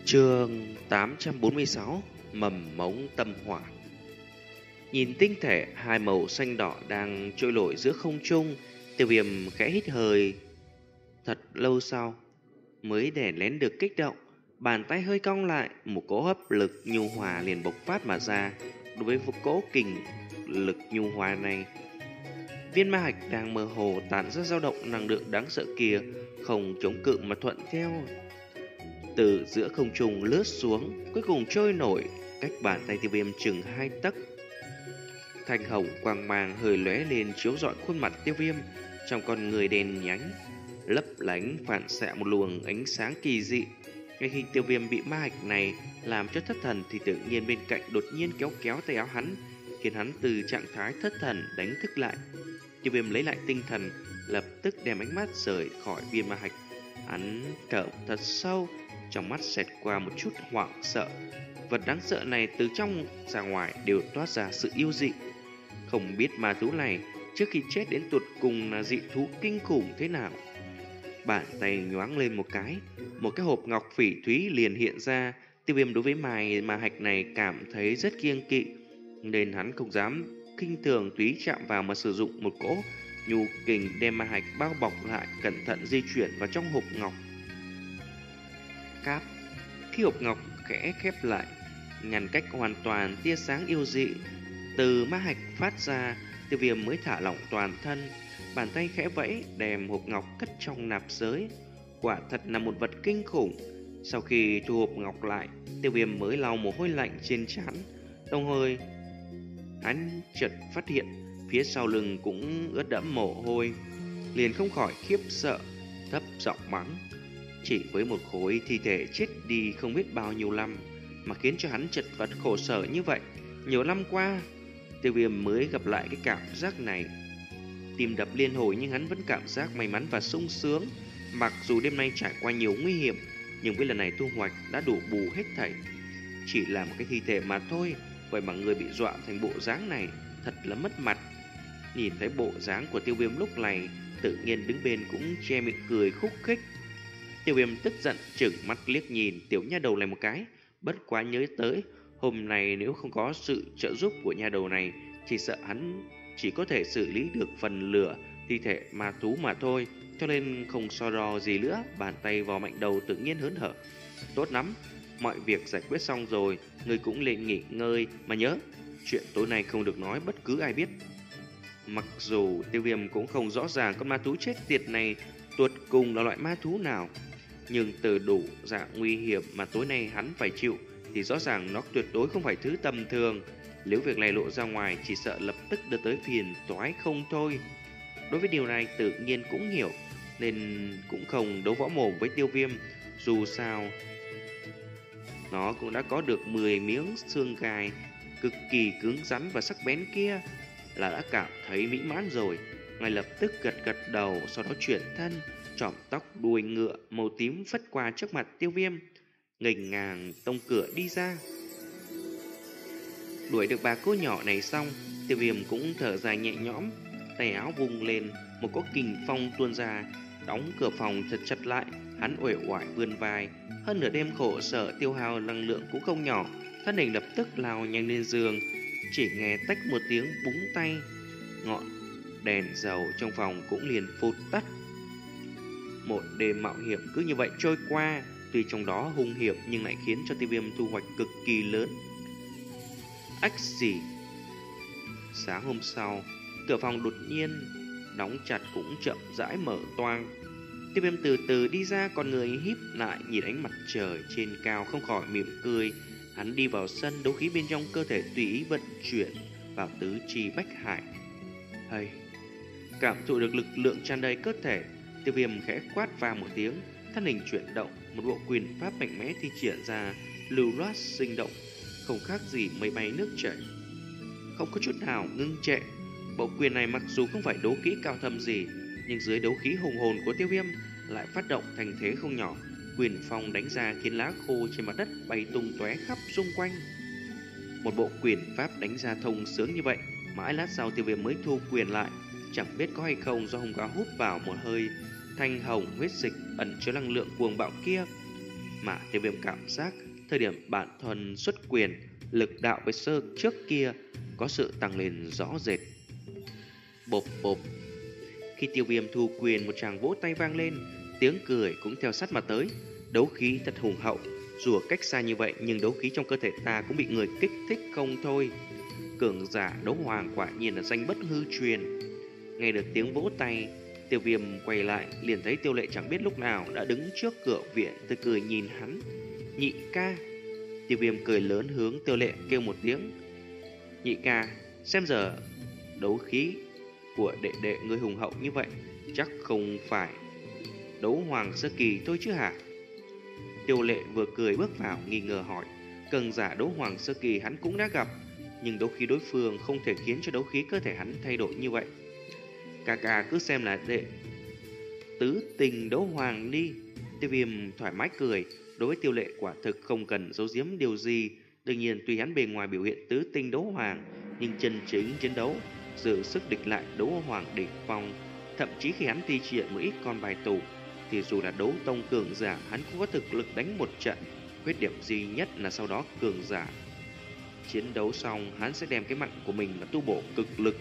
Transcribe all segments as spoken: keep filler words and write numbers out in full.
Chương tám trăm bốn mươi sáu. Mầm mống tâm hỏa. Nhìn tinh thể hai màu xanh đỏ đang trôi nổi giữa không trung, Tiêu Viêm khẽ hít hơi. Thật lâu sau mới đè nén được kích động, bàn tay hơi cong lại, một cỗ hấp lực nhu hòa liền bộc phát mà ra. Đối với một cỗ kình lực nhu hòa này, viên ma hạch đang mơ hồ tản ra dao động năng lượng đáng sợ kia không chống cự mà thuận theo từ giữa không trung lướt xuống, cuối cùng trôi nổi cách bàn tay Tiêu Viêm chừng hai tấc. Thanh hồng quang mang hơi lóe lên chiếu rọi khuôn mặt Tiêu Viêm, trong con người đen nhánh lấp lánh phản xạ một luồng ánh sáng kỳ dị. Ngay khi Tiêu Viêm bị ma hạch này làm cho thất thần thì tự nhiên bên cạnh đột nhiên kéo kéo tay áo hắn, khiến hắn từ trạng thái thất thần đánh thức lại. Tiêu Viêm lấy lại tinh thần, lập tức đem ánh mắt rời khỏi viên ma hạch. Hắn thở thật sâu, trong mắt xẹt qua một chút hoảng sợ. Vật đáng sợ này từ trong ra ngoài đều toát ra sự yêu dị. Không biết ma thú này trước khi chết đến tụt cùng là dị thú kinh khủng thế nào. Bàn tay nhoáng lên một cái, một cái hộp ngọc phỉ thúy liền hiện ra. Tiêu Viêm đối với mài ma hạch này cảm thấy rất kiêng kỵ, nên hắn không dám khinh thường tùy chạm vào mà sử dụng một cỗ nhu kình đem ma hạch bao bọc lại, cẩn thận di chuyển vào trong hộp ngọc. Cáp, khi hộp ngọc khẽ khép lại, ngăn cách hoàn toàn tia sáng yêu dị từ ma hạch phát ra, Tiêu Viêm mới thả lỏng toàn thân. Bàn tay khẽ vẫy đem hộp ngọc cất trong nạp giới. Quả thật là một vật kinh khủng. Sau khi thu hộp ngọc lại, Tiêu Viêm mới lau mồ hôi lạnh trên trán, đồng thời hắn chợt phát hiện phía sau lưng cũng ướt đẫm mồ hôi, liền không khỏi khiếp sợ, thấp giọng mắng. Chỉ với một khối thi thể chết đi không biết bao nhiêu năm mà khiến cho hắn chật vật khổ sở như vậy. Nhiều năm qua, Tiêu Viêm mới gặp lại cái cảm giác này. Tim đập liên hồi nhưng hắn vẫn cảm giác may mắn và sung sướng. Mặc dù đêm nay trải qua nhiều nguy hiểm, nhưng với lần này thu hoạch đã đủ bù hết thảy. Chỉ là một cái thi thể mà thôi, vậy mà người bị dọa thành bộ dáng này, thật là mất mặt. Nhìn thấy bộ dáng của Tiêu Viêm lúc này, tự nhiên đứng bên cũng che miệng cười khúc khích. Tiêu Viêm tức giận trừng mắt liếc nhìn tiểu nha đầu này một cái, bất quá nhớ tới hôm nay nếu không có sự trợ giúp của nha đầu này, chỉ sợ hắn chỉ có thể xử lý được phần lửa thi thể ma thú mà thôi, cho nên không so đo gì nữa, bàn tay vò mạnh đầu tự nhiên hớn hở. Tốt lắm, mọi việc giải quyết xong rồi, người cũng lên nghỉ ngơi mà nhớ, chuyện tối nay không được nói bất cứ ai biết. Mặc dù Tiêu Viêm cũng không rõ ràng con ma thú chết tiệt này tuột cùng là loại ma thú nào, nhưng từ đủ dạng nguy hiểm mà tối nay hắn phải chịu thì rõ ràng nó tuyệt đối không phải thứ tầm thường. Nếu việc này lộ ra ngoài chỉ sợ lập tức đưa tới phiền toái không thôi. Đối với điều này tự nhiên cũng hiểu, nên cũng không đấu võ mồm với Tiêu Viêm. Dù sao nó cũng đã có được mười miếng xương gai cực kỳ cứng rắn và sắc bén kia, là đã cảm thấy mỹ mãn rồi. Ngay lập tức gật gật đầu, sau đó chuyển thân, chỏm tóc đuôi ngựa màu tím phất qua trước mặt Tiêu Viêm, nghênh ngang tông cửa đi ra. Đuổi được bà cô nhỏ này xong, Tiêu Viêm cũng thở dài nhẹ nhõm, tay áo vung lên, một cỗ kình phong tuôn ra, đóng cửa phòng thật chặt lại. Hắn uể oải vươn vai, hơn nửa đêm khổ sở tiêu hao năng lượng cũng không nhỏ, thân hình lập tức lao nhanh lên giường. Chỉ nghe tách một tiếng búng tay, ngọn đèn dầu trong phòng cũng liền phụt tắt. Một đêm mạo hiểm cứ như vậy trôi qua, tuy trong đó hung hiểm nhưng lại khiến cho Tiêu Viêm thu hoạch cực kỳ lớn. Ách gì? Sáng hôm sau, cửa phòng đột nhiên đóng chặt cũng chậm rãi mở toang. Tiêu Viêm từ từ đi ra, con người híp lại nhìn ánh mặt trời trên cao không khỏi mỉm cười. Hắn đi vào sân, đấu khí bên trong cơ thể tùy ý vận chuyển vào tứ chi bách hải. Hay, cảm thụ được lực lượng tràn đầy cơ thể, Tiêu Viêm khẽ quát vang một tiếng, thân hình chuyển động, một bộ quyền pháp mạnh mẽ thi triển ra, lưu loát sinh động, không khác gì mây bay nước chảy, không có chút nào ngưng trệ. Bộ quyền này mặc dù không phải đấu khí cao thâm gì, nhưng dưới đấu khí hùng hồn của Tiêu Viêm lại phát động thành thế không nhỏ. Quyền phong đánh ra khiến lá khô trên mặt đất bay tung tóe khắp xung quanh. Một bộ quyền pháp đánh ra thông sướng như vậy, mãi lát sau Tiêu Viêm mới thu quyền lại. Chẳng biết có hay không do hùng cá hút vào một hơi thanh hồng huyết dịch ẩn chứa năng lượng cuồng bạo kia, mà tiêu viêm cảm giác thời điểm bản thân xuất quyền, lực đạo với sơ trước kia có sự tăng lên rõ rệt. Bộp bộp. Khi tiêu viêm thu quyền, một tràng vỗ tay vang lên, tiếng cười cũng theo sát mà tới. Đấu khí thật hùng hậu, dù ở cách xa như vậy nhưng đấu khí trong cơ thể ta cũng bị người kích thích không thôi. Cường giả đấu hoàng quả nhiên là danh bất hư truyền. Nghe được tiếng vỗ tay, tiêu viêm quay lại liền thấy Tiêu Lệ chẳng biết lúc nào đã đứng trước cửa viện, tươi cười nhìn hắn. Nhị ca. Tiêu viêm cười lớn hướng Tiêu Lệ kêu một tiếng. Nhị ca, xem giờ đấu khí của đệ đệ người hùng hậu như vậy, chắc không phải đấu hoàng sơ kỳ thôi chứ hả? Tiêu Lệ vừa cười bước vào nghi ngờ hỏi. Cường giả đấu hoàng sơ kỳ hắn cũng đã gặp, nhưng đấu khí đối phương không thể khiến cho đấu khí cơ thể hắn thay đổi như vậy. Ca ca cứ xem là đệ tứ tình đấu hoàng đi. Tiêu viêm thoải mái cười. Đối với Tiêu Lệ quả thực không cần giấu giếm điều gì. Đương nhiên tuy hắn bề ngoài biểu hiện tứ tinh đấu hoàng, nhưng chân chính chiến đấu giữ sức địch lại đấu hoàng đỉnh phong. Thậm chí khi hắn thi triển một ít con bài tủ, thì dù là đấu tông cường giả, hắn cũng có thực lực đánh một trận. Khuyết điểm duy nhất là sau đó cường giả chiến đấu xong, hắn sẽ đem cái mạng của mình là tu bổ cực lực.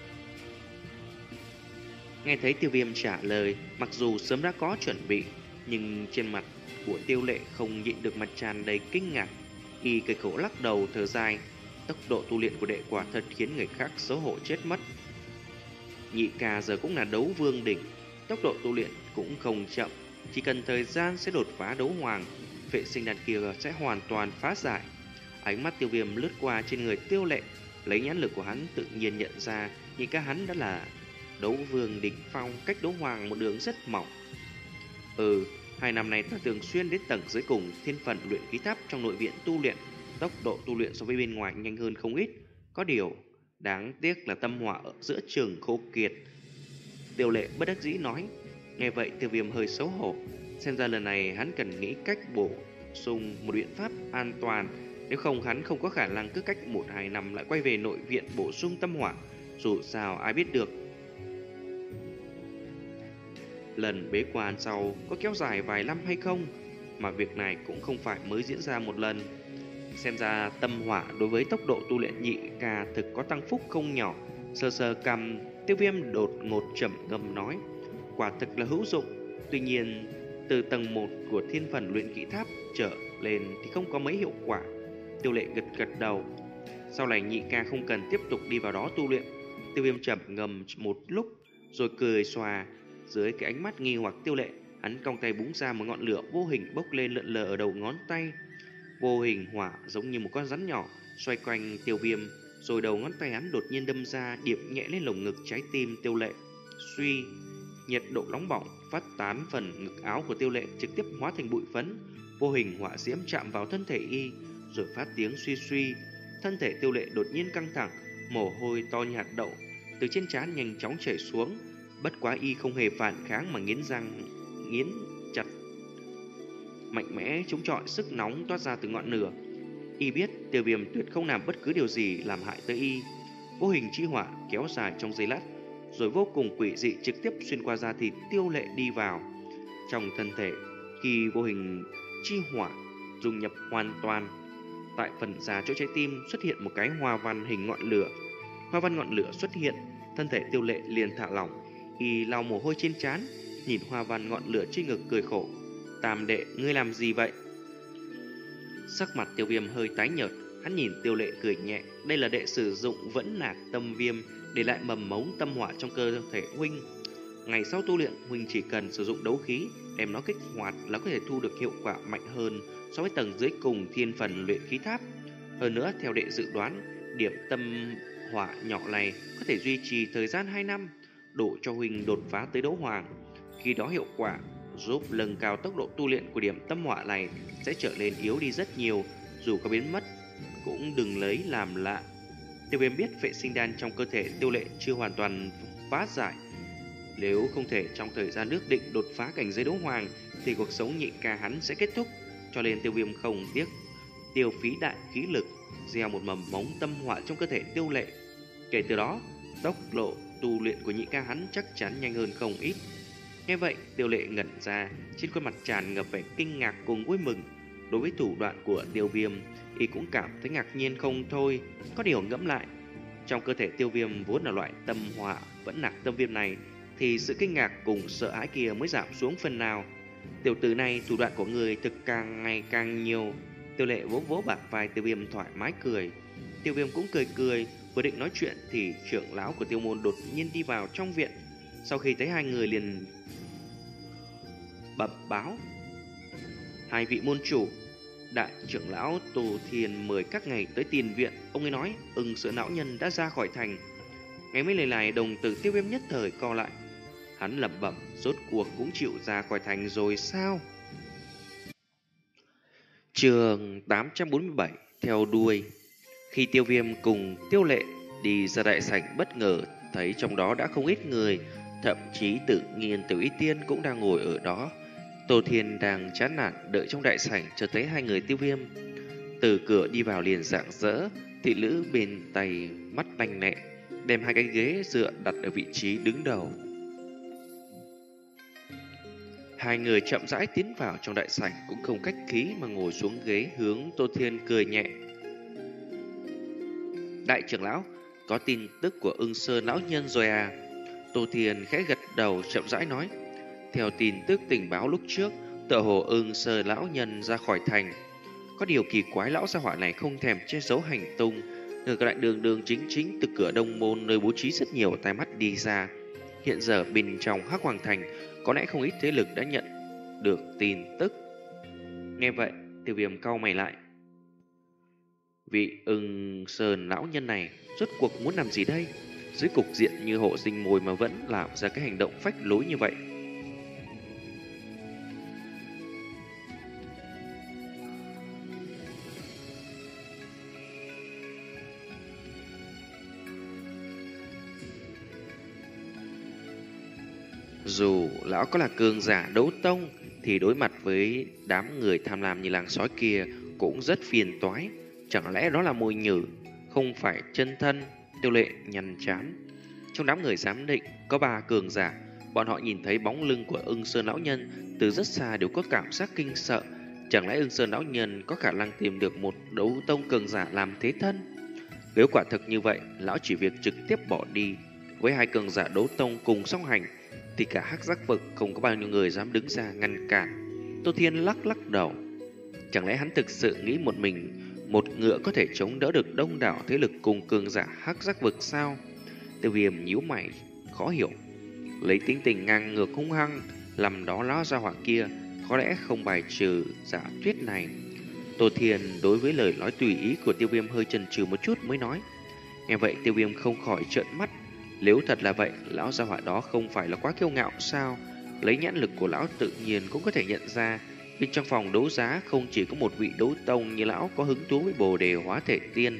Nghe thấy Tiêu viêm trả lời, mặc dù sớm đã có chuẩn bị, nhưng trên mặt của Tiêu Lệ không nhịn được mặt tràn đầy kinh ngạc. Y cười khổ lắc đầu thở dài. Tốc độ tu luyện của đệ quả thật khiến người khác xấu hổ chết mất. Nhị ca giờ cũng là đấu vương đỉnh, tốc độ tu luyện cũng không chậm, chỉ cần thời gian sẽ đột phá đấu hoàng. Vệ sinh đàn kia sẽ hoàn toàn phá giải. Ánh mắt Tiêu viêm lướt qua trên người Tiêu Lệ, lấy nhãn lực của hắn tự nhiên nhận ra nhị ca hắn đã là đấu vương đỉnh phong, cách đấu hoàng một đường rất mỏng. Ừ, hai năm nay ta thường xuyên đến tầng dưới cùng thiên phần luyện khí tháp trong nội viện tu luyện, tốc độ tu luyện so với bên ngoài nhanh hơn không ít. Có điều đáng tiếc là tâm hỏa ở giữa trường khô kiệt. Tiêu Lệ bất đắc dĩ nói. Nghe vậy Tiêu viêm hơi xấu hổ. Xem ra lần này hắn cần nghĩ cách bổ sung một biện pháp an toàn, nếu không hắn không có khả năng cứ cách một hai năm lại quay về nội viện bổ sung tâm hỏa. Dù sao ai biết được lần bế quan sau có kéo dài vài năm hay không, mà việc này cũng không phải mới diễn ra một lần. Xem ra tâm hỏa đối với tốc độ tu luyện nhị ca thực có tăng phúc không nhỏ. Sờ sờ cằm, Tiêu viêm đột ngột trầm ngâm nói. Quả thực là hữu dụng. Tuy nhiên từ tầng một của thiên phần luyện kỹ tháp trở lên thì không có mấy hiệu quả. Tiêu Lệ gật gật đầu. Sau này nhị ca không cần tiếp tục đi vào đó tu luyện. Tiêu viêm trầm ngâm một lúc rồi cười xòa. Dưới cái ánh mắt nghi hoặc Tiêu Lệ, hắn cong tay búng ra một ngọn lửa vô hình bốc lên lượn lờ ở đầu ngón tay. Vô hình hỏa giống như một con rắn nhỏ xoay quanh Tiêu viêm, rồi đầu ngón tay hắn đột nhiên đâm ra, điểm nhẹ lên lồng ngực trái tim Tiêu Lệ. Suy, nhiệt độ nóng bỏng phát tán phần ngực áo của Tiêu Lệ, trực tiếp hóa thành bụi phấn. Vô hình hỏa diễm chạm vào thân thể y, rồi phát tiếng suy suy. Thân thể Tiêu Lệ đột nhiên căng thẳng, mồ hôi to như hạt đậu từ trên trán nhanh chóng chảy xuống. Bất quá y không hề phản kháng mà nghiến răng nghiến chặt, mạnh mẽ chống chọi sức nóng toát ra từ ngọn lửa. Y biết Tiêu viêm tuyệt không làm bất cứ điều gì làm hại tới y. Vô hình chi hỏa kéo dài trong giây lát, rồi vô cùng quỷ dị trực tiếp xuyên qua da thịt Tiêu Lệ đi vào trong thân thể. Khi vô hình chi hỏa dung nhập hoàn toàn, tại phần da chỗ trái tim xuất hiện một cái hoa văn hình ngọn lửa. Hoa văn ngọn lửa xuất hiện, thân thể Tiêu Lệ liền thả lỏng. Y lau mồ hôi trên trán, nhìn hoa văn ngọn lửa trên ngực cười khổ. Tam đệ, ngươi làm gì vậy? Sắc mặt Tiêu viêm hơi tái nhợt, hắn nhìn Tiêu Lệ cười nhẹ. Đây là đệ sử dụng vẫn nạc tâm viêm để lại mầm mống tâm hỏa trong cơ thể huynh. Ngày sau tu luyện, huynh chỉ cần sử dụng đấu khí đem nó kích hoạt là có thể thu được hiệu quả mạnh hơn so với tầng dưới cùng thiên phần luyện khí tháp. Hơn nữa, theo đệ dự đoán, điểm tâm hỏa nhỏ này có thể duy trì thời gian hai năm, đủ cho huynh đột phá tới đấu hoàng. Khi đó hiệu quả giúp nâng cao tốc độ tu luyện của điểm tâm hỏa này sẽ trở nên yếu đi rất nhiều. Dù có biến mất cũng đừng lấy làm lạ. Tiêu viêm biết vệ sinh đan trong cơ thể Tiêu Lệ chưa hoàn toàn phá giải. Nếu không thể trong thời gian ước định đột phá cảnh giới đấu hoàng thì cuộc sống nhị ca hắn sẽ kết thúc. Cho nên Tiêu viêm không tiếc tiêu phí đại khí lực gieo một mầm mống tâm hỏa trong cơ thể Tiêu Lệ. Kể từ đó, tốc độ tu luyện của nhị ca hắn chắc chắn nhanh hơn không ít. Nghe vậy, Tiêu Lệ ngẩn ra, trên khuôn mặt tràn ngập vẻ kinh ngạc cùng vui mừng. Đối với thủ đoạn của Tiêu Viêm, y cũng cảm thấy ngạc nhiên không thôi. Có điều ngẫm lại, trong cơ thể Tiêu Viêm vốn là loại tâm hỏa vẫn nặc tâm viêm này, thì sự kinh ngạc cùng sợ hãi kia mới giảm xuống phần nào. Tiểu tử này thủ đoạn của người thực càng ngày càng nhiều. Tiêu Lệ vỗ vỗ bả vai Tiêu Viêm thoải mái cười. Tiêu Viêm cũng cười cười, vừa định nói chuyện thì trưởng lão của Tiêu môn đột nhiên đi vào trong viện. Sau khi thấy hai người liền bẩm báo: hai vị môn chủ, đại trưởng lão Tô Thiên mời các ngày tới tiền viện. Ông ấy nói Ưng Sơn lão nhân đã ra khỏi thành. Ngay mấy lời này, đồng tử Tiêu Viêm nhất thời co lại. Hắn lẩm bẩm, rốt cuộc cũng chịu ra khỏi thành rồi sao? Chương tám trăm bốn mươi bảy theo đuôi. Khi Tiêu Viêm cùng Tiêu Lệ đi ra đại sảnh, bất ngờ thấy trong đó đã không ít người, thậm chí tự nhiên Tiểu Y Tiên cũng đang ngồi ở đó. Tô Thiên đang chán nản đợi trong đại sảnh, chợt thấy hai người Tiêu Viêm từ cửa đi vào liền rạng rỡ. Thị nữ bên tay mắt lanh lẹ đem hai cái ghế dựa đặt ở vị trí đứng đầu. Hai người chậm rãi tiến vào trong đại sảnh, cũng không khách khí mà ngồi xuống ghế, hướng Tô Thiên cười nhẹ. Đại trưởng lão, có tin tức của Ưng Sơn lão nhân rồi à? Tô Thiên khẽ gật đầu, chậm rãi nói. Theo tin tức tình báo lúc trước, tựa hồ Ưng Sơn lão nhân ra khỏi thành. Có điều kỳ quái, lão gia hỏa này không thèm che giấu hành tung, ngược lại đường đường chính chính từ cửa đông môn nơi bố trí rất nhiều tai mắt đi ra. Hiện giờ bên trong Hắc Hoàng thành có lẽ không ít thế lực đã nhận được tin tức. Nghe vậy, Tiêu Viêm cau mày lại. Vị Ưng Sơn lão nhân này rốt cuộc muốn làm gì đây? Dưới cục diện như hộ sinh mồi mà vẫn làm ra cái hành động phách lối như vậy. Dù lão có là cường giả đấu tông thì đối mặt với đám người tham lam như làng sói kia cũng rất phiền toái. Chẳng lẽ đó là mồi nhử, không phải chân thân? Tiêu Lệ nhăn chán. Trong đám người giám định có ba cường giả. Bọn họ nhìn thấy bóng lưng của Ưng Sơn lão nhân từ rất xa đều có cảm giác kinh sợ. Chẳng lẽ Ưng Sơn lão nhân có khả năng tìm được một đấu tông cường giả làm thế thân? Nếu quả thực như vậy, lão chỉ việc trực tiếp bỏ đi. Với hai cường giả đấu tông cùng song hành thì cả Hắc Giác vực không có bao nhiêu người dám đứng ra ngăn cản. Tô Thiên lắc lắc đầu. Chẳng lẽ hắn thực sự nghĩ một mình một ngựa có thể chống đỡ được đông đảo thế lực cùng cường giả Hắc Giác vực sao? Tiêu Viêm nhíu mày khó hiểu. Lấy tính tình ngang ngược hung hăng làm đó lão gia hỏa kia, có lẽ không bài trừ giả thuyết này. Tô Thiên đối với lời nói tùy ý của Tiêu Viêm hơi chần chừ một chút mới nói. Nghe vậy Tiêu Viêm không khỏi trợn mắt. Nếu thật là vậy, lão gia hỏa đó không phải là quá kiêu ngạo sao? Lấy nhãn lực của lão tự nhiên cũng có thể nhận ra, bên trong phòng đấu giá không chỉ có một vị đấu tông như lão có hứng thú với Bồ Đề Hóa Thể Tiên.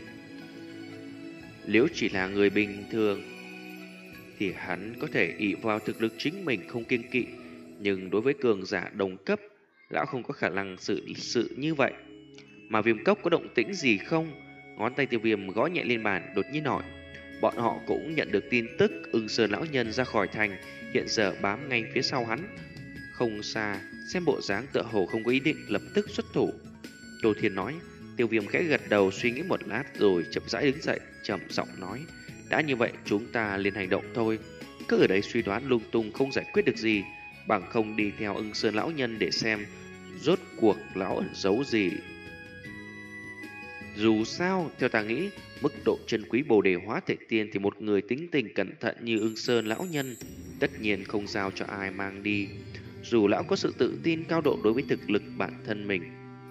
Nếu chỉ là người bình thường thì hắn có thể ỷ vào thực lực chính mình không kiêng kỵ, nhưng đối với cường giả đồng cấp, lão không có khả năng xử sự như vậy. Mà Viêm Cốc có động tĩnh gì không? Ngón tay Tiêu Viêm gõ nhẹ lên bàn, đột nhiên hỏi. Bọn họ cũng nhận được tin tức Ưng Sơn lão nhân ra khỏi thành, hiện giờ bám ngay phía sau hắn, không xa, xem bộ dáng tựa hồ không có ý định lập tức xuất thủ. Tô Thiên nói. Tiêu Viêm khẽ gật đầu suy nghĩ một lát rồi chậm rãi đứng dậy, trầm giọng nói. Đã như vậy chúng ta liền hành động thôi. Cứ ở đây suy đoán lung tung không giải quyết được gì, bằng không đi theo Ưng Sơn lão nhân để xem rốt cuộc lão ẩn giấu gì. Dù sao, theo ta nghĩ, mức độ chân quý Bồ Đề Hóa Thể Tiên thì một người tính tình cẩn thận như Ưng Sơn lão nhân tất nhiên không giao cho ai mang đi, dù lão có sự tự tin cao độ đối với thực lực bản thân mình.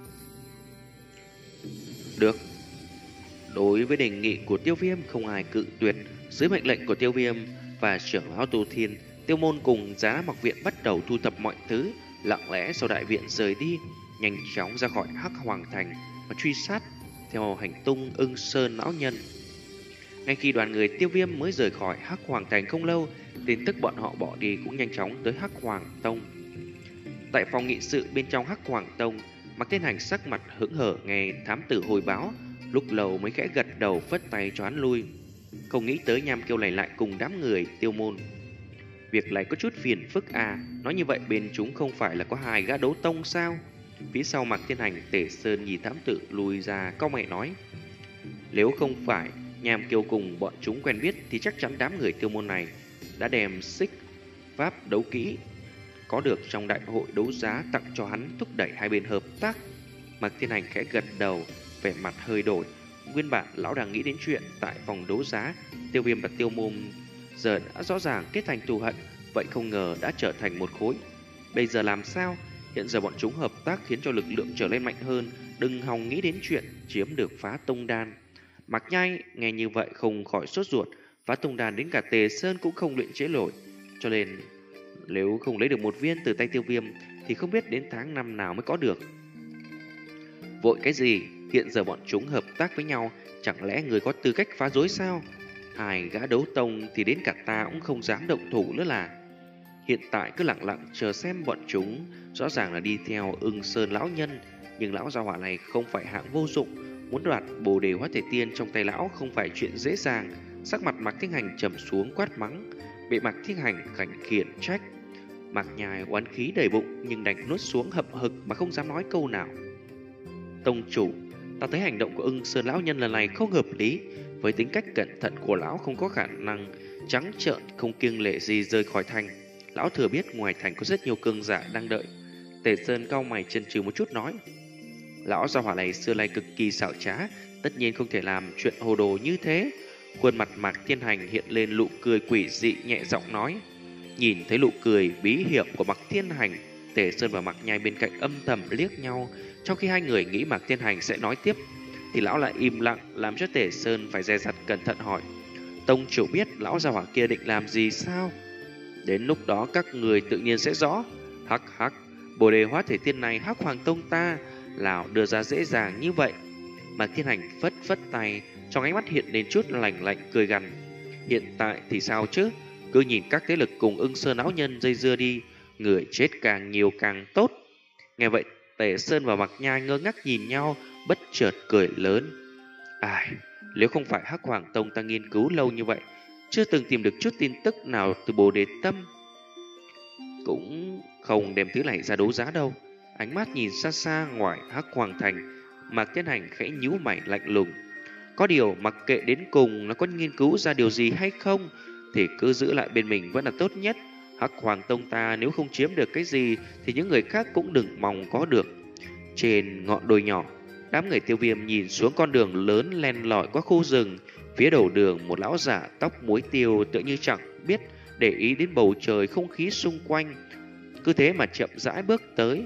Được. Đối với đề nghị của Tiêu Viêm không ai cự tuyệt. Dưới mệnh lệnh của Tiêu Viêm và trưởng lão Tô Thiên, Tiêu môn cùng Giá Mặc Viện bắt đầu thu thập mọi thứ, lặng lẽ sau đại viện rời đi, nhanh chóng ra khỏi Hắc Hoàng thành và truy sát theo hành tung Ưng Sơn lão nhân. Ngay khi đoàn người Tiêu Viêm mới rời khỏi Hắc Hoàng thành không lâu, tin tức bọn họ bỏ đi cũng nhanh chóng tới Hắc Hoàng tông. Tại phòng nghị sự bên trong Hắc Hoàng tông, Mạc Thiên Hành sắc mặt hững hờ nghe thám tử hồi báo, lúc lâu mới khẽ gật đầu phất tay cho hắn lui. Không nghĩ tới Nham Kiêu này lại cùng đám người Tiêu môn. việc này có chút phiền phức à. Nói như vậy bên chúng không phải là có hai gã đấu tông sao? Phía sau Mạc Thiên Hành, Tề Sơn nhìn thám tử lùi ra, cau mày nói: nếu không phải Nham Kiêu cùng bọn chúng quen biết thì chắc chắn đám người Tiêu môn này đã đem xích pháp đấu kỹ có được trong đại hội đấu giá tặng cho hắn, thúc đẩy hai bên hợp tác. Mạc Thiên Hành khẽ gật đầu, vẻ mặt hơi đổi. Nguyên bản lão đang nghĩ đến chuyện tại phòng đấu giá Tiêu Viêm và Tiêu Môn giờ đã rõ ràng kết thành thù hận, vậy không ngờ đã trở thành một khối. Bây giờ làm sao? Hiện giờ bọn chúng hợp tác khiến cho lực lượng trở lên mạnh hơn, đừng hòng nghĩ đến chuyện chiếm được Phá Tông Đan. Mạc Nhai nghe như vậy không khỏi sốt ruột, Phá Tông Đan đến cả Tề Sơn cũng không luyện chế nổi, cho nên nếu không lấy được một viên từ tay Tiêu Viêm thì không biết đến tháng năm nào mới có được. Vội cái gì? Hiện giờ bọn chúng hợp tác với nhau, chẳng lẽ người có tư cách phá rối sao? Hai gã đấu tông thì đến cả ta cũng không dám động thủ nữa là. Hiện tại cứ lặng lặng chờ xem bọn chúng, rõ ràng là đi theo Ưng Sơn lão nhân, nhưng lão gia hỏa này không phải hạng vô dụng, muốn đoạt Bồ Đề Hóa Thể Tiên trong tay lão không phải chuyện dễ dàng. Sắc mặt Mạc Thiên Hành trầm xuống quát mắng, bị Mạc Thiên Hành khảnh khiển trách. Mạc Nhai oán khí đầy bụng nhưng đành nuốt xuống hậm hực mà không dám nói câu nào. Tông chủ, ta thấy hành động của Ưng Sơn lão nhân lần này không hợp lý. Với tính cách cẩn thận của lão không có khả năng trắng trợn không kiêng lệ gì rời khỏi thành. Lão thừa biết ngoài thành có rất nhiều cường giả đang đợi. Tề Sơn cau mày chần chừ một chút nói, lão gia hỏa này xưa nay cực kỳ xảo trá, tất nhiên không thể làm chuyện hồ đồ như thế. Khuôn mặt Mạc Thiên Hành hiện lên nụ cười quỷ dị, nhẹ giọng nói. Nhìn thấy nụ cười bí hiểm của Mạc Thiên Hành, Tề Sơn và Mạc Nhai bên cạnh âm thầm liếc nhau. Trong khi hai người nghĩ Mạc Thiên Hành sẽ nói tiếp thì lão lại im lặng, làm cho Tề Sơn phải dè dặt cẩn thận hỏi, tông chủ biết lão gia hỏa kia định làm gì sao? Đến lúc đó các người tự nhiên sẽ rõ. Hắc hắc, Bồ Đề Hóa Thể Tiên này Hắc Hoàng Tông ta nào đưa ra dễ dàng như vậy? Mạc Thiên Hành phất phất tay, trong ánh mắt hiện lên chút lạnh lạnh cười gằn. Hiện tại thì sao chứ? Cứ nhìn các thế lực cùng Ưng Sơn lão nhân dây dưa đi, người chết càng nhiều càng tốt. Nghe vậy, Tề Sơn và Mạc Nhai ngơ ngác nhìn nhau, bất chợt cười lớn. Ai, nếu không phải Hắc Hoàng Tông ta nghiên cứu lâu như vậy, chưa từng tìm được chút tin tức nào từ Bồ Đề Tâm, cũng không đem thứ này ra đấu giá đâu. Ánh mắt nhìn xa xa ngoài Hắc Hoàng Thành, Mạc Thiên Hành khẽ nhíu mày lạnh lùng. Có điều mặc kệ đến cùng nó có nghiên cứu ra điều gì hay không thì cứ giữ lại bên mình vẫn là tốt nhất. Hắc Hoàng Tông ta nếu không chiếm được cái gì thì những người khác cũng đừng mong có được. Trên ngọn đồi nhỏ, đám người Tiêu Viêm nhìn xuống con đường lớn len lỏi qua khu rừng. Phía đầu đường một lão giả tóc muối tiêu tựa như chẳng biết để ý đến bầu trời không khí xung quanh, cứ thế mà chậm rãi bước tới.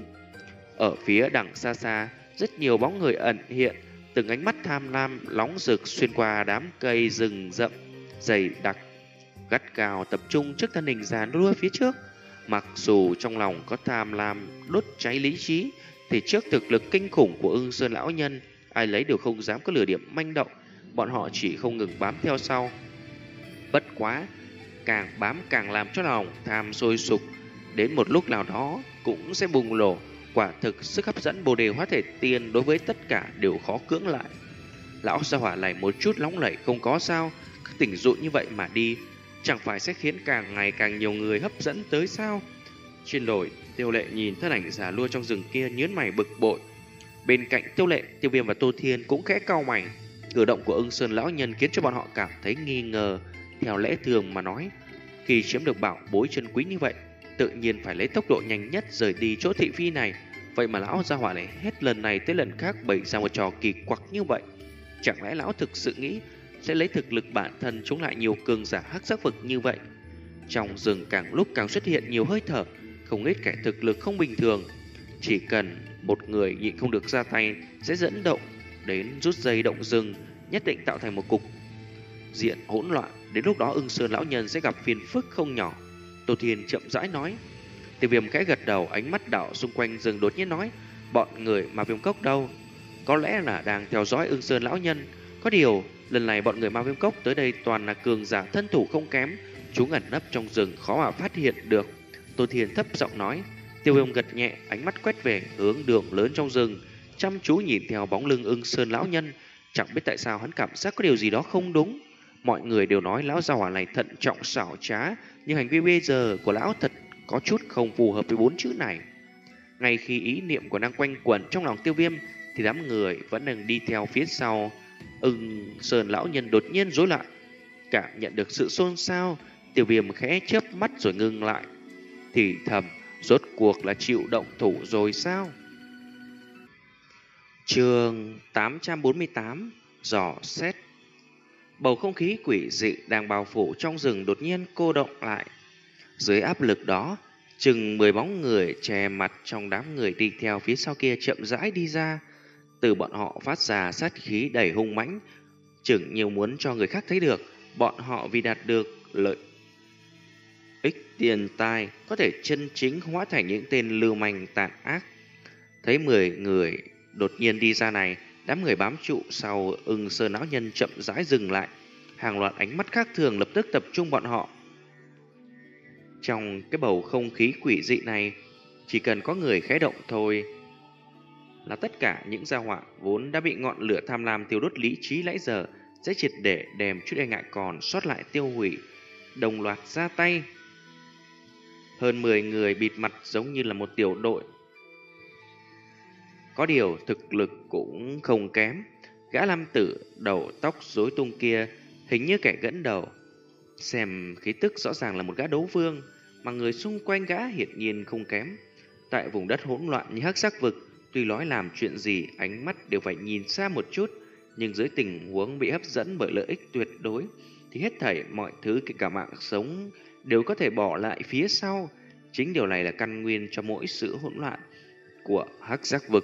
Ở phía đằng xa xa, rất nhiều bóng người ẩn hiện, từng ánh mắt tham lam nóng rực xuyên qua đám cây rừng rậm dày đặc, gắt gao tập trung trước thân hình già nua phía trước. Mặc dù trong lòng có tham lam đốt cháy lý trí, thì trước thực lực kinh khủng của Ưng Sơn lão nhân, ai lấy đều không dám có lửa điểm manh động. Bọn họ chỉ không ngừng bám theo sau. Bất quá, càng bám càng làm cho lòng tham sôi sục, đến một lúc nào đó cũng sẽ bùng nổ. Quả thực sức hấp dẫn Bồ Đề Hóa Thể Tiên đối với tất cả đều khó cưỡng lại. Lão gia hỏa này một chút nóng nảy không có sao, cứ tỉnh dụ như vậy mà đi, chẳng phải sẽ khiến càng ngày càng nhiều người hấp dẫn tới sao? Trên đồi, Tiêu Lệ nhìn thân ảnh già lua trong rừng kia nhớn mày bực bội. Bên cạnh Tiêu Lệ, Tiêu Viêm và Tô Thiên cũng khẽ cau mày. Cử động của Ưng Sơn lão nhân khiến cho bọn họ cảm thấy nghi ngờ. Theo lẽ thường mà nói, khi chiếm được bảo bối chân quý như vậy, tự nhiên phải lấy tốc độ nhanh nhất rời đi chỗ thị phi này. Vậy mà lão gia hỏa này hết lần này tới lần khác bày ra một trò kỳ quặc như vậy. Chẳng lẽ lão thực sự nghĩ sẽ lấy thực lực bản thân chống lại nhiều cường giả hắc sắc vực như vậy? Trong rừng càng lúc càng xuất hiện nhiều hơi thở, không ít kẻ thực lực không bình thường. Chỉ cần một người nhịn không được ra tay sẽ dẫn động đến rút dây động rừng, nhất định tạo thành một cục diện hỗn loạn. Đến lúc đó Ưng Sơn lão nhân sẽ gặp phiền phức không nhỏ. Tô Thiên chậm rãi nói. Tiêu Viêm khẽ gật đầu, ánh mắt đảo xung quanh rừng, đột nhiên nói, bọn người Ma Viêm Cốc đâu? Có lẽ là đang theo dõi Ưng Sơn lão nhân. Có điều lần này bọn người Ma Viêm Cốc tới đây toàn là cường giả thân thủ không kém, chúng ẩn nấp trong rừng khó mà phát hiện được. Tô Thiên thấp giọng nói. Tiêu Viêm gật nhẹ, ánh mắt quét về hướng đường lớn trong rừng, chăm chú nhìn theo bóng lưng Ưng Sơn lão nhân. Chẳng biết tại sao hắn cảm giác có điều gì đó không đúng. Mọi người đều nói lão già hỏa này thận trọng xảo trá, nhưng hành vi bây giờ của lão thật có chút không phù hợp với bốn chữ này. Ngay khi ý niệm của đang quanh quẩn trong lòng Tiêu Viêm, thì đám người vẫn đang đi theo phía sau. Ưng Sơn lão nhân đột nhiên rối loạn, cảm nhận được sự xôn xao. Tiêu Viêm khẽ chớp mắt rồi ngưng lại, thì thầm, rốt cuộc là chịu động thủ rồi sao? Chương tám trăm bốn mươi tám, dò xét. Bầu không khí quỷ dị đang bao phủ trong rừng đột nhiên cô động lại. Dưới áp lực đó, chừng mười bóng người che mặt trong đám người đi theo phía sau kia chậm rãi đi ra. Từ bọn họ phát ra sát khí đầy hung mãnh, chừng nhiều muốn cho người khác thấy được. Bọn họ vì đạt được lợi ích tiền tài có thể chân chính hóa thành những tên lưu manh tàn ác. Thấy mười người đột nhiên đi ra này, đám người bám trụ sau Ưng Sơn lão nhân chậm rãi dừng lại. Hàng loạt ánh mắt khác thường lập tức tập trung bọn họ. Trong cái bầu không khí quỷ dị này, chỉ cần có người khẽ động thôi là tất cả những gia họa vốn đã bị ngọn lửa tham lam tiêu đốt lý trí nãy giờ sẽ triệt để đem chút e ngại còn sót lại tiêu hủy, đồng loạt ra tay. Hơn mười người bịt mặt giống như là một tiểu đội. Có điều thực lực cũng không kém. Gã nam tử đầu tóc rối tung kia hình như kẻ dẫn đầu, xem khí tức rõ ràng là một gã đấu vương, mà người xung quanh gã hiển nhiên không kém. Tại vùng đất hỗn loạn như hắc sắc vực, tuy nói làm chuyện gì ánh mắt đều phải nhìn xa một chút, nhưng dưới tình huống bị hấp dẫn bởi lợi ích tuyệt đối thì hết thảy mọi thứ kể cả mạng sống đều có thể bỏ lại phía sau. Chính điều này là căn nguyên cho mỗi sự hỗn loạn của hắc sắc vực.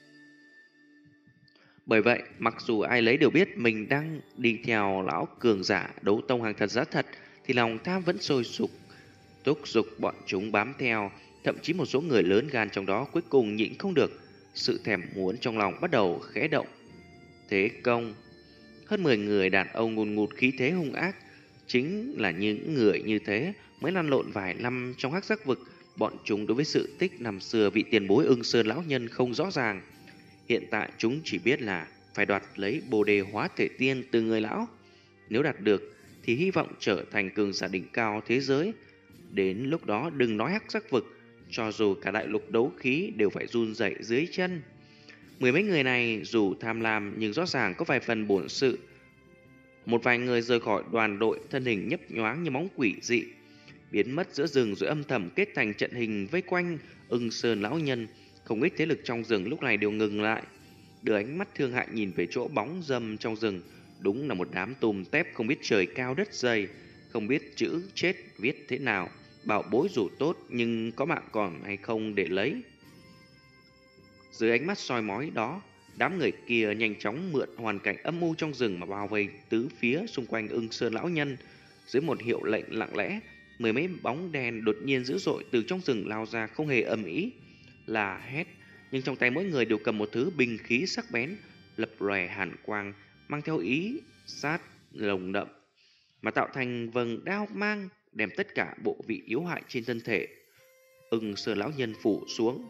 Bởi vậy, mặc dù ai lấy đều biết mình đang đi theo lão cường giả đấu tông hàng thật giá thật, thì lòng tham vẫn sôi sục, thúc giục bọn chúng bám theo. Thậm chí một số người lớn gan trong đó cuối cùng nhịn không được, sự thèm muốn trong lòng bắt đầu khẽ động. Thế công. Hơn mười người đàn ông ngùn ngụt khí thế hung ác. Chính là những người như thế mới lăn lộn vài năm trong hắc sắc vực. Bọn chúng đối với sự tích năm xưa vị tiền bối Ưng Sơn lão nhân không rõ ràng. Hiện tại chúng chỉ biết là phải đoạt lấy bồ đề hóa thể tiên từ người lão. Nếu đạt được thì hy vọng trở thành cường giả đỉnh cao thế giới. Đến lúc đó đừng nói hắc sắc vực, cho dù cả đại lục đấu khí đều phải run rẩy dưới chân. Mười mấy người này dù tham lam nhưng rõ ràng có vài phần bổn sự. Một vài người rời khỏi đoàn đội, thân hình nhấp nhoáng như bóng quỷ dị, biến mất giữa rừng rồi âm thầm kết thành trận hình vây quanh Ưng Sơn lão nhân. Không ít thế lực trong rừng lúc này đều ngừng lại, đưa ánh mắt thương hại nhìn về chỗ bóng râm trong rừng. Đúng là một đám tùm tép không biết trời cao đất dày, không biết chữ chết viết thế nào. Bảo bối dù tốt nhưng có mạng còn hay không để lấy. Dưới ánh mắt soi mói đó, đám người kia nhanh chóng mượn hoàn cảnh âm u trong rừng mà bao vây tứ phía xung quanh Ưng Sơn lão nhân. Dưới một hiệu lệnh lặng lẽ, mười mấy bóng đèn đột nhiên dữ dội từ trong rừng lao ra, không hề ầm ĩ là hét, nhưng trong tay mỗi người đều cầm một thứ binh khí sắc bén, lập lòe hàn quang, mang theo ý sát lồng đậm, mà tạo thành vầng đao mang, đem tất cả bộ vị yếu hại trên thân thể Ưng Sơn lão nhân phủ xuống.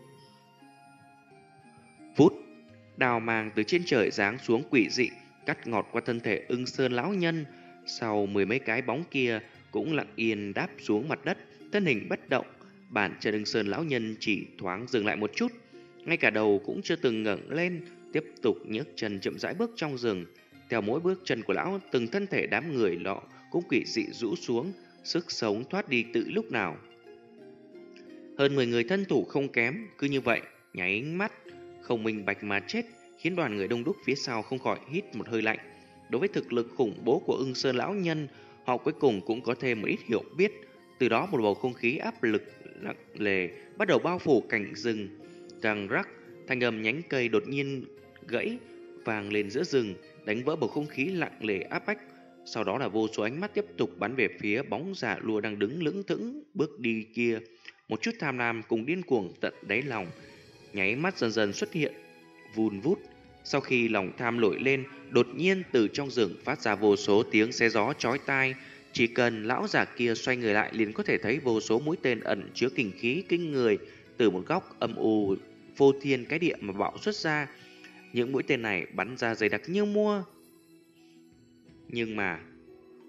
Vút, đao mang từ trên trời giáng xuống quỷ dị, cắt ngọt qua thân thể Ưng Sơn lão nhân. Sau mười mấy cái bóng kia cũng lặng yên đáp xuống mặt đất, thân hình bất động. Bản chân Ưng Sơn lão nhân chỉ thoáng dừng lại một chút, ngay cả đầu cũng chưa từng ngẩng lên, tiếp tục nhấc chân chậm rãi bước trong rừng. Theo mỗi bước chân của lão, từng thân thể đám người lọ cũng quỷ dị rũ xuống, sức sống thoát đi tự lúc nào. Hơn mười người thân thủ không kém, cứ như vậy nháy mắt không minh bạch mà chết, khiến đoàn người đông đúc phía sau không khỏi hít một hơi lạnh. Đối với thực lực khủng bố của Ưng Sơn lão nhân, họ cuối cùng cũng có thêm một ít hiểu biết. Từ đó một bầu không khí áp lực nặng nề bắt đầu bao phủ cảnh rừng. Răng rắc, thanh âm nhánh cây đột nhiên gãy vang lên giữa rừng, đánh vỡ bầu không khí lặng lề áp bách. Sau đó là vô số ánh mắt tiếp tục bắn về phía bóng giả lùa đang đứng lững thững bước đi kia. Một chút tham lam cùng điên cuồng tận đáy lòng nháy mắt dần dần xuất hiện, vun vút. Sau khi lòng tham nổi lên, đột nhiên từ trong rừng phát ra vô số tiếng xé gió chói tai. Chỉ cần lão giả kia xoay người lại liền có thể thấy vô số mũi tên ẩn chứa kình khí kinh người từ một góc âm u vô thiên cái địa mà bạo xuất ra. Những mũi tên này bắn ra dày đặc như mua. Nhưng mà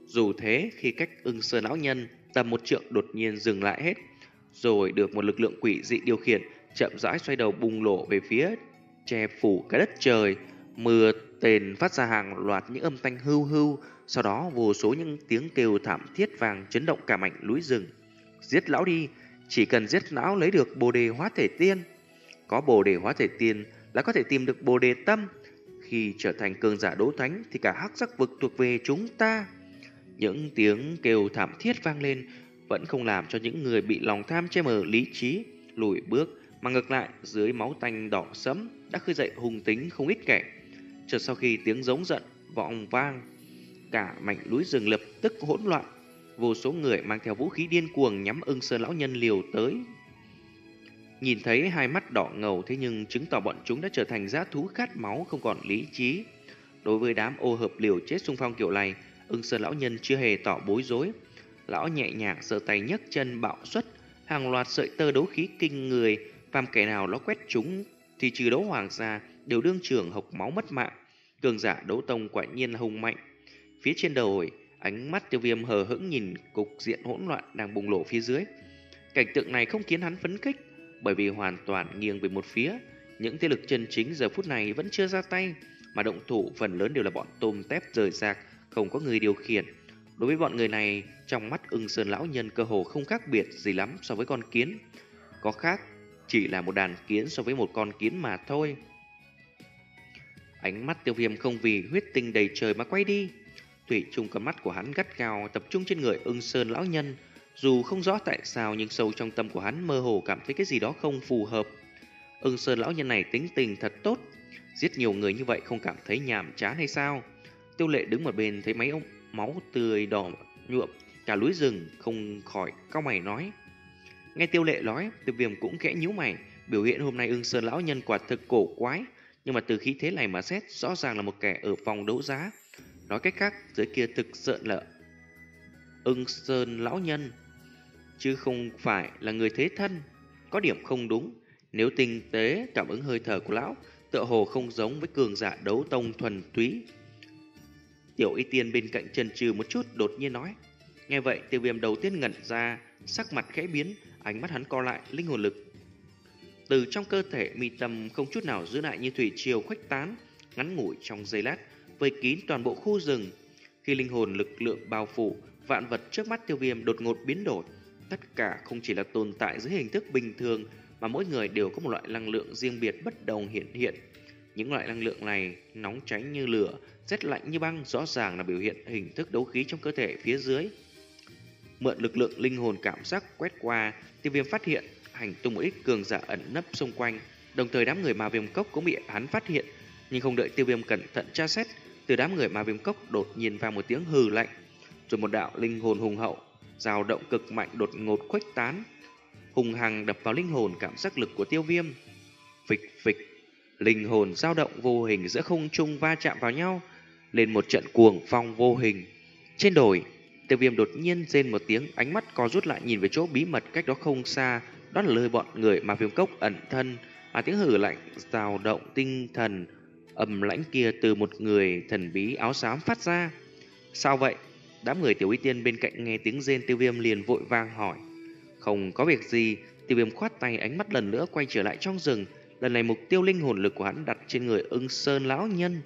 Dù thế, khi cách Ưng Sơn lão nhân tầm một trượng đột nhiên dừng lại hết, rồi được một lực lượng quỷ dị điều khiển, chậm rãi xoay đầu bùng nổ về phía che phủ cái đất trời. Mưa tên phát ra hàng loạt những âm thanh hưu hưu, sau đó vô số những tiếng kêu thảm thiết vang chấn động cả mảnh núi rừng. Giết lão đi, chỉ cần giết lão lấy được Bồ đề hóa thể tiên. Có Bồ đề hóa thể tiên là có thể tìm được Bồ đề tâm. Khi trở thành cường giả đấu thánh thì cả hắc sắc vực thuộc về chúng ta. Những tiếng kêu thảm thiết vang lên vẫn không làm cho những người bị lòng tham che mờ lý trí lùi bước, mà ngược lại dưới máu tanh đỏ sẫm đã khơi dậy hung tính không ít kẻ. Chợt sau khi tiếng giống giận vọng vang, cả mảnh núi rừng lập tức hỗn loạn. Vô số người mang theo vũ khí điên cuồng nhắm Ưng Sơn lão nhân liều tới. Nhìn thấy hai mắt đỏ ngầu, thế nhưng chứng tỏ bọn chúng đã trở thành dã thú khát máu không còn lý trí. Đối với đám ô hợp liều chết xung phong kiểu này, Ưng Sơn lão nhân chưa hề tỏ bối rối. Lão nhẹ nhàng giơ tay nhấc chân bạo xuất, hàng loạt sợi tơ đấu khí kinh người, phàm kẻ nào nó quét chúng thì trừ đấu hoàng gia đều đương trường hộc máu mất mạng. Cường giả đấu tông quả nhiên là hùng mạnh. Phía trên đầu, ánh mắt Tiêu Viêm hờ hững nhìn cục diện hỗn loạn đang bùng nổ phía dưới. Cảnh tượng này không khiến hắn phấn khích, bởi vì hoàn toàn nghiêng về một phía. Những thế lực chân chính giờ phút này vẫn chưa ra tay, mà động thủ phần lớn đều là bọn tôm tép rời rạc, không có người điều khiển. Đối với bọn người này, trong mắt Ưng Sơn lão nhân cơ hồ không khác biệt gì lắm so với con kiến. Có khác chỉ là một đàn kiến so với một con kiến mà thôi. Ánh mắt Tiêu Viêm không vì huyết tinh đầy trời mà quay đi. Thủy chung con mắt của hắn gắt gao tập trung trên người Ưng Sơn lão nhân. Dù không rõ tại sao nhưng sâu trong tâm của hắn mơ hồ cảm thấy cái gì đó không phù hợp. Ưng Sơn lão nhân này tính tình thật tốt, giết nhiều người như vậy không cảm thấy nhàm chán hay sao? Tiêu Lệ đứng một bên thấy mấy ông máu tươi đỏ nhuộm cả núi rừng, không khỏi cau mày nói. Nghe Tiêu Lệ nói, Tiêu Viêm cũng khẽ nhíu mày. Biểu hiện hôm nay Ưng Sơn lão nhân quả thực cổ quái, nhưng mà từ khí thế này mà xét, rõ ràng là một kẻ ở vòng đấu giá. Nói cách khác, dưới kia thực sự là Ưng Sơn lão nhân, chứ không phải là người thế thân. Có điểm không đúng. Nếu tinh tế cảm ứng hơi thở của lão, tựa hồ không giống với cường giả đấu tông thuần túy. Tiểu Y Tiên bên cạnh chần chừ một chút, đột nhiên nói. Nghe vậy, Tiêu Viêm đầu tiên ngẩn ra, sắc mặt khẽ biến, ánh mắt hắn co lại, linh hồn lực từ trong cơ thể mi tâm không chút nào giữ lại như thủy triều khuếch tán, ngắn ngủi trong giây lát, vây kín toàn bộ khu rừng. Khi linh hồn lực lượng bao phủ, vạn vật trước mắt Tiêu Viêm đột ngột biến đổi. Tất cả không chỉ là tồn tại dưới hình thức bình thường, mà mỗi người đều có một loại năng lượng riêng biệt bất đồng hiện hiện. Những loại năng lượng này nóng cháy như lửa, rét lạnh như băng, rõ ràng là biểu hiện hình thức đấu khí trong cơ thể phía dưới. Mượn lực lượng linh hồn cảm giác quét qua, Tiêu Viêm phát hiện hành tung một ít cường giả ẩn nấp xung quanh, đồng thời đám người Ma Viêm Cốc cũng bị hắn phát hiện. Nhưng không đợi Tiêu Viêm cẩn thận tra xét, từ đám người Ma Viêm Cốc đột nhiên vang một tiếng hừ lạnh, rồi một đạo linh hồn hùng hậu dao động cực mạnh đột ngột khuếch tán, hùng hằng đập vào linh hồn cảm giác lực của Tiêu Viêm. Phịch phịch, linh hồn dao động vô hình giữa không trung va chạm vào nhau, lên một trận cuồng phong vô hình. Trên đồi, Tiêu Viêm đột nhiên rên một tiếng, ánh mắt co rút lại nhìn về chỗ bí mật cách đó không xa, đó là nơi bọn người Ma Viêm Cốc ẩn thân, mà tiếng hừ lạnh dao động tinh thần ầm lãnh kia từ một người thần bí áo xám phát ra. Sao vậy? Đám người Tiểu Y Tiên bên cạnh nghe tiếng rên Tiêu Viêm liền vội vàng hỏi. Không có việc gì. Tiêu Viêm khoát tay, ánh mắt lần nữa quay trở lại trong rừng. Lần này mục tiêu linh hồn lực của hắn đặt trên người Ưng Sơn lão nhân.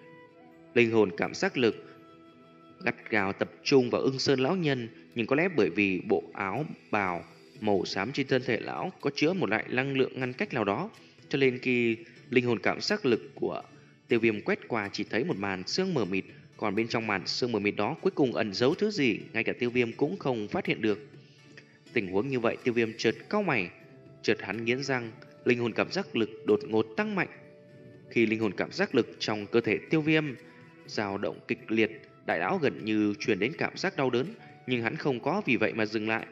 Linh hồn cảm giác lực gắt gào tập trung vào Ưng Sơn lão nhân, nhưng có lẽ bởi vì bộ áo bào màu xám trên thân thể lão có chứa một loại năng lượng ngăn cách nào đó, cho nên khi linh hồn cảm giác lực của Tiêu Viêm quét qua chỉ thấy một màn sương mờ mịt, còn bên trong màn sương mờ mịt đó cuối cùng ẩn giấu thứ gì, ngay cả Tiêu Viêm cũng không phát hiện được. Tình huống như vậy, Tiêu Viêm chợt cau mày, chợt hắn nghiến răng, linh hồn cảm giác lực đột ngột tăng mạnh. Khi linh hồn cảm giác lực trong cơ thể Tiêu Viêm dao động kịch liệt, đại lão gần như truyền đến cảm giác đau đớn, nhưng hắn không có vì vậy mà dừng lại.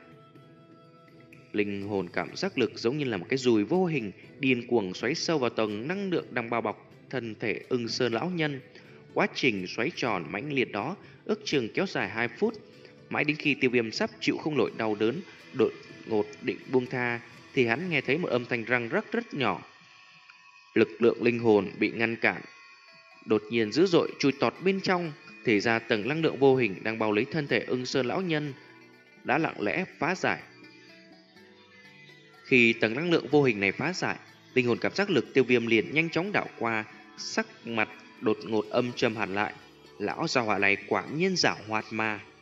Linh hồn cảm giác lực giống như là một cái dùi vô hình điên cuồng xoáy sâu vào tầng năng lượng đang bao bọc thân thể Ưng Sơn lão nhân. Quá trình xoáy tròn mãnh liệt đó ước chừng kéo dài hai phút, mãi đến khi Tiêu Viêm sắp chịu không nổi đau đớn, đột ngột định buông tha, thì hắn nghe thấy một âm thanh răng rắc rất nhỏ. Lực lượng linh hồn bị ngăn cản, đột nhiên dữ dội chui tọt bên trong, Thì ra tầng năng lượng vô hình đang bao lấy thân thể Ưng Sơn lão nhân đã lặng lẽ phá giải. Khi tầng năng lượng vô hình này phá giải, linh hồn cảm giác lực Tiêu Viêm liền nhanh chóng đảo qua, sắc mặt đột ngột âm trầm hẳn lại. Lão gia hỏa này quả nhiên giảo hoạt mà.